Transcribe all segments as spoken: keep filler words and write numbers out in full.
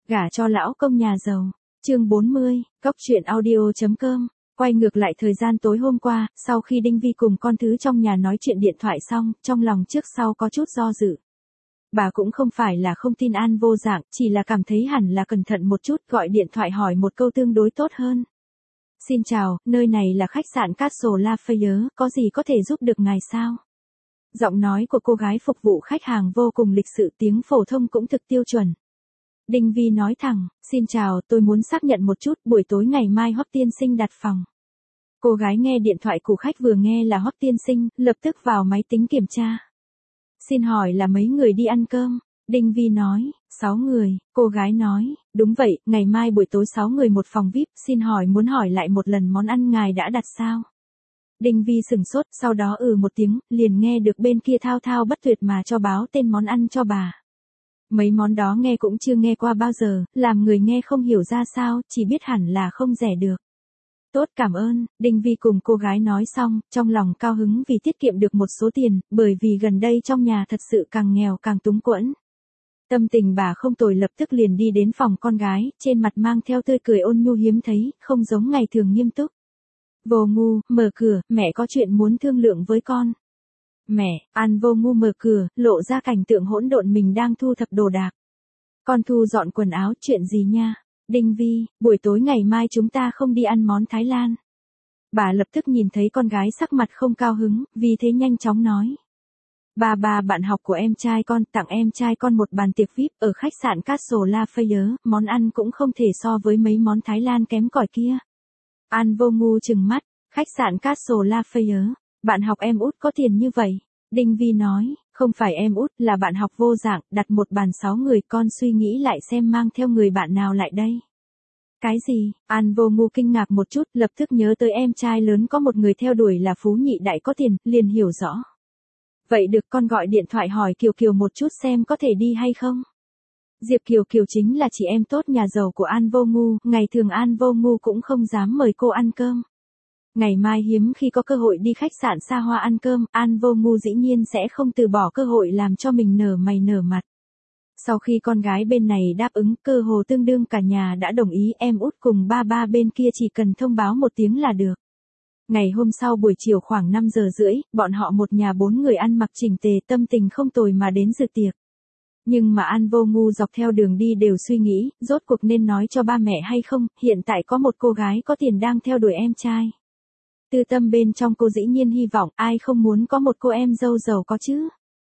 Gả cho lão công nhà giàu. Chương bốn mươi, Cóc truyện audio chấm com. Quay ngược lại thời gian tối hôm qua, sau khi Đinh Vi cùng con thứ trong nhà nói chuyện điện thoại xong, trong lòng trước sau có chút do dự. Bà cũng không phải là không tin An Vô Dạng, chỉ là cảm thấy hẳn là cẩn thận một chút, gọi điện thoại hỏi một câu tương đối tốt hơn. Xin chào, nơi này là khách sạn Castle Lafayette, có gì có thể giúp được ngài sao? Giọng nói của cô gái phục vụ khách hàng vô cùng lịch sự, tiếng phổ thông cũng thực tiêu chuẩn. Đinh Vi nói thẳng, xin chào, tôi muốn xác nhận một chút, buổi tối ngày mai Hoắc tiên sinh đặt phòng. Cô gái nghe điện thoại của khách vừa nghe là Hoắc tiên sinh, lập tức vào máy tính kiểm tra. Xin hỏi là mấy người đi ăn cơm? Đinh Vi nói, sáu người, cô gái nói, đúng vậy, ngày mai buổi tối sáu người một phòng vi ai pi, xin hỏi muốn hỏi lại một lần món ăn ngài đã đặt sao? Đinh Vi sửng sốt, sau đó ừ một tiếng, liền nghe được bên kia thao thao bất tuyệt mà cho báo tên món ăn cho bà. Mấy món đó nghe cũng chưa nghe qua bao giờ, làm người nghe không hiểu ra sao, chỉ biết hẳn là không rẻ được. Tốt, cảm ơn. Đinh Vi cùng cô gái nói xong, trong lòng cao hứng vì tiết kiệm được một số tiền, bởi vì gần đây trong nhà thật sự càng nghèo càng túng quẫn. Tâm tình bà không tồi, lập tức liền đi đến phòng con gái, trên mặt mang theo tươi cười ôn nhu hiếm thấy, không giống ngày thường nghiêm túc. Vô Ngu, mở cửa, mẹ có chuyện muốn thương lượng với con. Mẹ, An Vô Ngu mở cửa, lộ ra cảnh tượng hỗn độn mình đang thu thập đồ đạc. Con thu dọn quần áo, chuyện gì nha? Đinh Vi, buổi tối ngày mai chúng ta không đi ăn món Thái Lan. Bà lập tức nhìn thấy con gái sắc mặt không cao hứng, vì thế nhanh chóng nói. Ba ba bạn học của em trai con tặng em trai con một bàn tiệc vi ai pi ở khách sạn Castle Lafayette, món ăn cũng không thể so với mấy món Thái Lan kém cỏi kia. An Vô Ngu trừng mắt, khách sạn Castle Lafayette, bạn học em út có tiền như vậy. Đinh Vi nói, không phải em út, là bạn học Vô Dạng, đặt một bàn sáu người, con suy nghĩ lại xem mang theo người bạn nào lại đây. Cái gì? An Vô Ngu kinh ngạc một chút, lập tức nhớ tới em trai lớn có một người theo đuổi là phú nhị đại có tiền, liền hiểu rõ. Vậy được, con gọi điện thoại hỏi Kiều Kiều một chút xem có thể đi hay không. Diệp Kiều Kiều chính là chị em tốt nhà giàu của An Vô Ngu, ngày thường An Vô Ngu cũng không dám mời cô ăn cơm. Ngày mai hiếm khi có cơ hội đi khách sạn xa hoa ăn cơm, An Vô Ngu dĩ nhiên sẽ không từ bỏ cơ hội làm cho mình nở mày nở mặt. Sau khi con gái bên này đáp ứng, cơ hồ tương đương cả nhà đã đồng ý, em út cùng ba ba bên kia chỉ cần thông báo một tiếng là được. Ngày hôm sau buổi chiều khoảng năm giờ rưỡi, bọn họ một nhà bốn người ăn mặc chỉnh tề, tâm tình không tồi mà đến dự tiệc. Nhưng mà An Vô Ngu dọc theo đường đi đều suy nghĩ, rốt cuộc nên nói cho ba mẹ hay không, hiện tại có một cô gái có tiền đang theo đuổi em trai. Tư tâm bên trong cô dĩ nhiên hy vọng, ai không muốn có một cô em dâu giàu có chứ.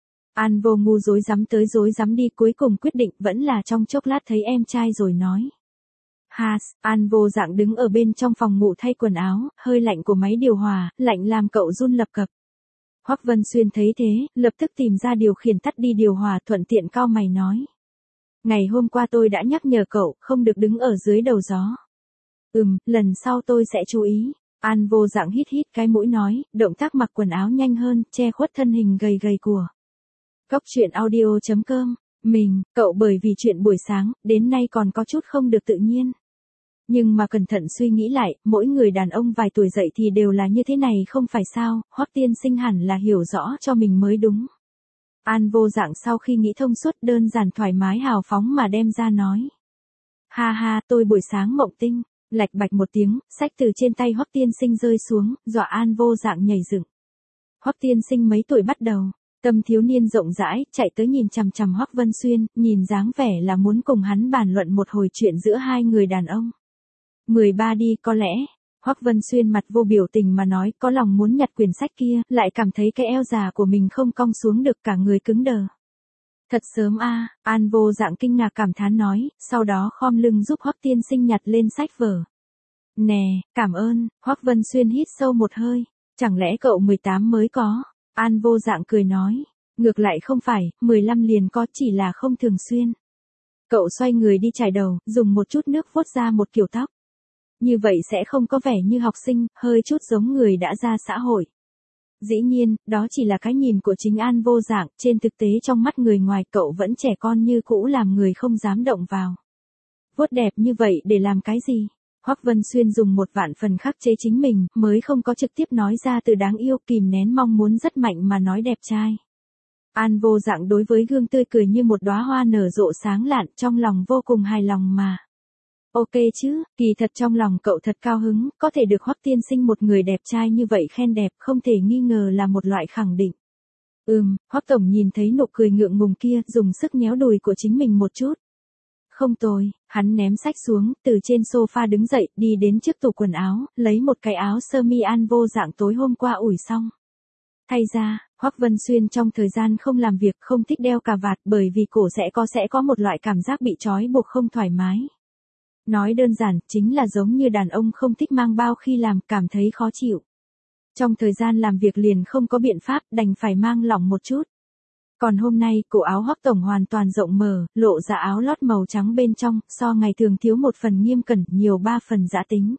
An Vô Ngu rối rắm tới rối rắm đi, cuối cùng quyết định vẫn là trong chốc lát thấy em trai rồi nói. Ha, An Vô Dạng đứng ở bên trong phòng ngủ thay quần áo, hơi lạnh của máy điều hòa, lạnh làm cậu run lập cập. Hoắc Vân Xuyên thấy thế, lập tức tìm ra điều khiển tắt đi điều hòa, thuận tiện cau mày nói. Ngày hôm qua tôi đã nhắc nhở cậu, không được đứng ở dưới đầu gió. Ừm, lần sau tôi sẽ chú ý. An Vô Dạng hít hít cái mũi nói, động tác mặc quần áo nhanh hơn, che khuất thân hình gầy gầy của. Cóc truyện audio chấm com, mình, cậu bởi vì chuyện buổi sáng, đến nay còn có chút không được tự nhiên. Nhưng mà cẩn thận suy nghĩ lại, mỗi người đàn ông vài tuổi dậy thì đều là như thế này không phải sao, Hoắc tiên sinh hẳn là hiểu rõ cho mình mới đúng. An Vô Dạng sau khi nghĩ thông suốt, đơn giản thoải mái hào phóng mà đem ra nói. Ha ha, tôi buổi sáng mộng tinh. Lạch bạch một tiếng, sách từ trên tay Hoắc tiên sinh rơi xuống, dọa An Vô Dạng nhảy dựng. Hoắc tiên sinh mấy tuổi bắt đầu? Tâm thiếu niên rộng rãi, chạy tới nhìn chằm chằm Hoắc Vân Xuyên, nhìn dáng vẻ là muốn cùng hắn bàn luận một hồi chuyện giữa hai người đàn ông. mười ba đi, có lẽ. Hoắc Vân Xuyên mặt vô biểu tình mà nói, có lòng muốn nhặt quyển sách kia, lại cảm thấy cái eo già của mình không cong xuống được, cả người cứng đờ. Thật sớm a, à, An Vô Dạng kinh ngạc cảm thán nói, sau đó khom lưng giúp Hoắc tiên sinh nhặt lên sách vở. Nè, cảm ơn. Hoắc Vân Xuyên hít sâu một hơi, chẳng lẽ cậu mười tám mới có? An Vô Dạng cười nói, ngược lại không phải, mười lăm liền có, chỉ là không thường xuyên. Cậu xoay người đi chải đầu, dùng một chút nước vuốt ra một kiểu tóc. Như vậy sẽ không có vẻ như học sinh, hơi chút giống người đã ra xã hội. Dĩ nhiên, đó chỉ là cái nhìn của chính An Vô Dạng, trên thực tế trong mắt người ngoài cậu vẫn trẻ con như cũ, làm người không dám động vào. Vuốt đẹp như vậy để làm cái gì? Hoắc Vân Xuyên dùng một vạn phần khắc chế chính mình, mới không có trực tiếp nói ra từ đáng yêu, kìm nén mong muốn rất mạnh mà nói đẹp trai. An Vô Dạng đối với gương tươi cười như một đóa hoa nở rộ sáng lạn, trong lòng vô cùng hài lòng mà. Ok chứ, kỳ thật trong lòng cậu thật cao hứng, có thể được Hoắc tiên sinh một người đẹp trai như vậy khen đẹp, không thể nghi ngờ là một loại khẳng định. Ừm, Hoắc tổng nhìn thấy nụ cười ngượng ngùng kia, dùng sức nhéo đùi của chính mình một chút. Không tồi, hắn ném sách xuống, từ trên sofa đứng dậy, đi đến trước tủ quần áo, lấy một cái áo sơ mi An Vô Dạng tối hôm qua ủi xong. Thay ra, Hoắc Vân Xuyên trong thời gian không làm việc không thích đeo cà vạt bởi vì cổ sẽ có sẽ có một loại cảm giác bị trói buộc không thoải mái. Nói đơn giản, chính là giống như đàn ông không thích mang bao khi làm, cảm thấy khó chịu. Trong thời gian làm việc liền không có biện pháp, đành phải mang lỏng một chút. Còn hôm nay, cổ áo Hoắc tổng hoàn toàn rộng mở, lộ ra áo lót màu trắng bên trong, so ngày thường thiếu một phần nghiêm cẩn, nhiều ba phần dã tính.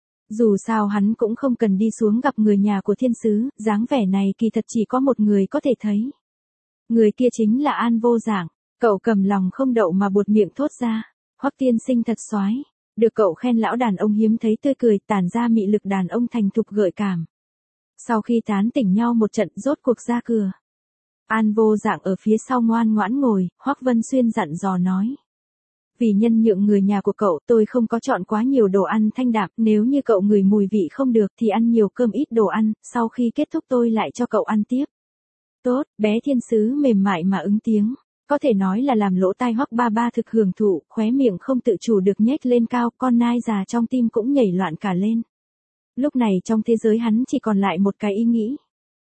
Dù sao hắn cũng không cần đi xuống gặp người nhà của thiên sứ, dáng vẻ này kỳ thật chỉ có một người có thể thấy. Người kia chính là An Vô Dạng, cậu cầm lòng không đậu mà buột miệng thốt ra. Hoắc tiên sinh thật soái, được cậu khen lão đàn ông hiếm thấy tươi cười, tản ra mị lực đàn ông thành thục gợi cảm. Sau khi tán tỉnh nhau một trận, rốt cuộc ra cửa. An Vô Dạng ở phía sau ngoan ngoãn ngồi, Hoắc Vân Xuyên dặn dò nói. Vì nhân nhượng người nhà của cậu, tôi không có chọn quá nhiều đồ ăn thanh đạm, nếu như cậu ngửi mùi vị không được thì ăn nhiều cơm ít đồ ăn, sau khi kết thúc tôi lại cho cậu ăn tiếp. Tốt, bé thiên sứ mềm mại mà ứng tiếng. Có thể nói là làm lỗ tai Hoắc ba ba thực hưởng thụ, khóe miệng không tự chủ được nhếch lên cao, con nai già trong tim cũng nhảy loạn cả lên. Lúc này trong thế giới hắn chỉ còn lại một cái ý nghĩ.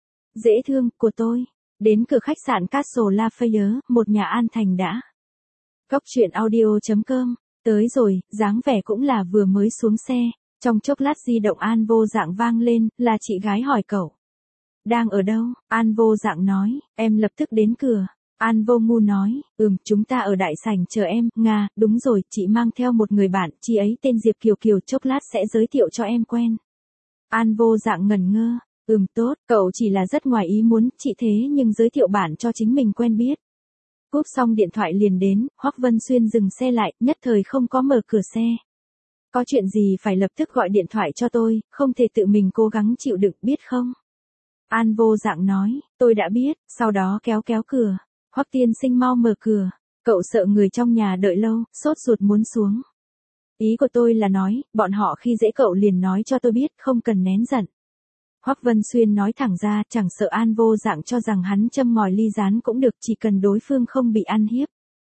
Dễ thương, của tôi. Đến cửa khách sạn Castle Lafayette, một nhà an thành đã. Cóc truyện audio chấm com, tới rồi, dáng vẻ cũng là vừa mới xuống xe. Trong chốc lát di động An Vô Dạng vang lên, là chị gái hỏi cậu. Đang ở đâu? An Vô Dạng nói, em lập tức đến cửa. An Vô Ngu nói, ừm, chúng ta ở đại sảnh chờ em, Nga, đúng rồi, chị mang theo một người bạn, chị ấy tên Diệp Kiều Kiều, chốc lát sẽ giới thiệu cho em quen. An Vô Dạng ngẩn ngơ, ừm tốt, cậu chỉ là rất ngoài ý muốn, chị thế nhưng giới thiệu bạn cho chính mình quen biết. Cúp xong điện thoại liền đến, Hoắc Vân Xuyên dừng xe lại, nhất thời không có mở cửa xe. Có chuyện gì phải lập tức gọi điện thoại cho tôi, không thể tự mình cố gắng chịu đựng, biết không? An Vô Dạng nói, tôi đã biết, sau đó kéo kéo cửa. Hoắc tiên sinh mau mở cửa, cậu sợ người trong nhà đợi lâu, sốt ruột muốn xuống. Ý của tôi là nói, bọn họ khi dễ cậu liền nói cho tôi biết, không cần nén giận. Hoắc Vân Xuyên nói thẳng ra, chẳng sợ An Vô Dạng cho rằng hắn châm ngòi ly gián cũng được, chỉ cần đối phương không bị ăn hiếp.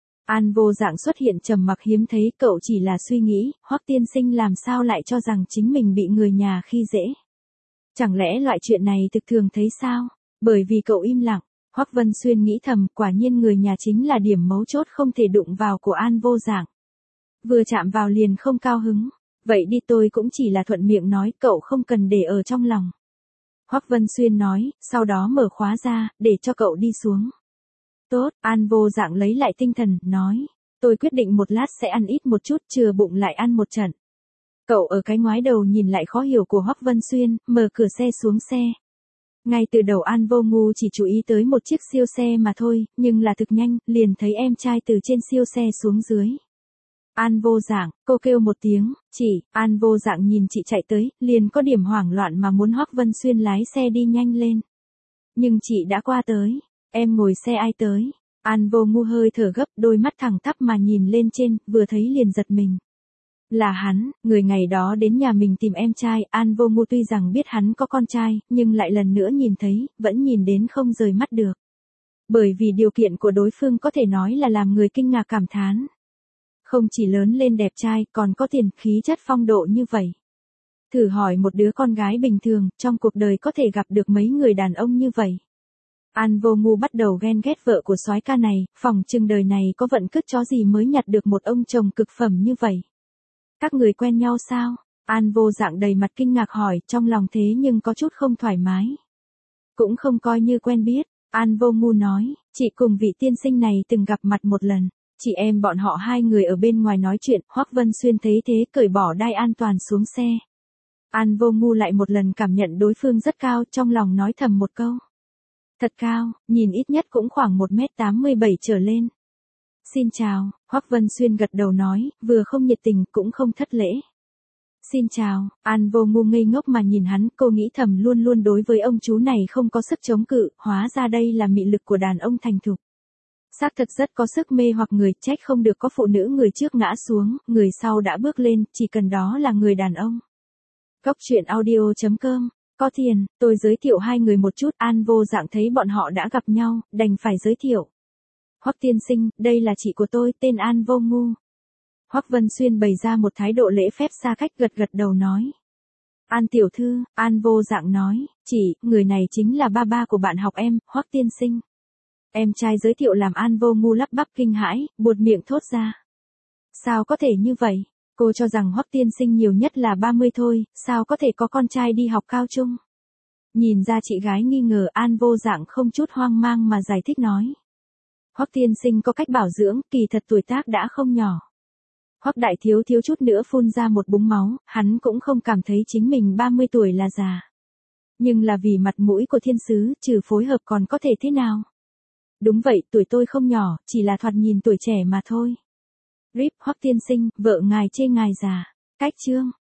An Vô Dạng xuất hiện trầm mặc hiếm thấy, cậu chỉ là suy nghĩ, Hoắc tiên sinh làm sao lại cho rằng chính mình bị người nhà khi dễ. Chẳng lẽ loại chuyện này thực thường thấy sao? Bởi vì cậu im lặng. Hoắc Vân Xuyên nghĩ thầm, quả nhiên người nhà chính là điểm mấu chốt không thể đụng vào của An Vô Dạng. Vừa chạm vào liền không cao hứng. Vậy đi, tôi cũng chỉ là thuận miệng nói, cậu không cần để ở trong lòng. Hoắc Vân Xuyên nói, sau đó mở khóa ra, để cho cậu đi xuống. Tốt, An Vô Dạng lấy lại tinh thần, nói, tôi quyết định một lát sẽ ăn ít một chút, chừa bụng lại ăn một trận. Cậu ở cái ngoái đầu nhìn lại khó hiểu của Hoắc Vân Xuyên, mở cửa xe xuống xe. Ngay từ đầu An Vô Ngu chỉ chú ý tới một chiếc siêu xe mà thôi, nhưng là thực nhanh, liền thấy em trai từ trên siêu xe xuống dưới. An Vô Dạng, cô kêu một tiếng, chị, An Vô Dạng nhìn chị chạy tới, liền có điểm hoảng loạn mà muốn Hoắc Vân Xuyên lái xe đi nhanh lên. Nhưng chị đã qua tới, em ngồi xe ai tới? An Vô Ngu hơi thở gấp, đôi mắt thẳng tắp mà nhìn lên trên, vừa thấy liền giật mình. Là hắn, người ngày đó đến nhà mình tìm em trai, An Vô Ngu tuy rằng biết hắn có con trai, nhưng lại lần nữa nhìn thấy, vẫn nhìn đến không rời mắt được. Bởi vì điều kiện của đối phương có thể nói là làm người kinh ngạc cảm thán. Không chỉ lớn lên đẹp trai, còn có tiền, khí chất phong độ như vậy. Thử hỏi một đứa con gái bình thường, trong cuộc đời có thể gặp được mấy người đàn ông như vậy. An Vô Ngu bắt đầu ghen ghét vợ của soái ca này, phỏng chừng đời này có vận cứt chó gì mới nhặt được một ông chồng cực phẩm như vậy. Các người quen nhau sao? An Vô Dạng đầy mặt kinh ngạc hỏi, trong lòng thế nhưng có chút không thoải mái. Cũng không coi như quen biết, An Vô Ngu nói, chị cùng vị tiên sinh này từng gặp mặt một lần. Chị em bọn họ hai người ở bên ngoài nói chuyện, Hoắc Vân Xuyên thấy thế cởi bỏ đai an toàn xuống xe. An Vô Ngu lại một lần cảm nhận đối phương rất cao, trong lòng nói thầm một câu. Thật cao, nhìn ít nhất cũng khoảng một mét tám mươi bảy trở lên. Xin chào, Hoắc Vân Xuyên gật đầu nói, vừa không nhiệt tình cũng không thất lễ. Xin chào, An Vô Ngu ngây ngốc mà nhìn hắn, cô nghĩ thầm luôn luôn đối với ông chú này không có sức chống cự, hóa ra đây là mị lực của đàn ông thành thục. Xác thật rất có sức mê hoặc người, trách không được có phụ nữ người trước ngã xuống, người sau đã bước lên, chỉ cần đó là người đàn ông. Cốc truyện audio chấm com, có tiền, tôi giới thiệu hai người một chút, An Vô Dạng thấy bọn họ đã gặp nhau, đành phải giới thiệu. Hoắc tiên sinh, đây là chị của tôi, tên An Vô Ngu. Hoắc Vân Xuyên bày ra một thái độ lễ phép xa cách, gật gật đầu nói. An tiểu thư, An Vô Dạng nói, chị, người này chính là ba ba của bạn học em, Hoắc tiên sinh. Em trai giới thiệu làm An Vô Ngu lắp bắp kinh hãi, buột miệng thốt ra. Sao có thể như vậy? Cô cho rằng Hoắc tiên sinh nhiều nhất là ba mươi thôi, sao có thể có con trai đi học cao trung? Nhìn ra chị gái nghi ngờ, An Vô Dạng không chút hoang mang mà giải thích nói. Hoắc tiên sinh có cách bảo dưỡng, kỳ thật tuổi tác đã không nhỏ. Hoắc đại thiếu thiếu chút nữa phun ra một búng máu, hắn cũng không cảm thấy chính mình ba mươi tuổi là già. Nhưng là vì mặt mũi của thiên sứ, trừ phối hợp còn có thể thế nào? Đúng vậy, tuổi tôi không nhỏ, chỉ là thoạt nhìn tuổi trẻ mà thôi. Rip, Hoắc tiên sinh, vợ ngài chê ngài già. Cách chương.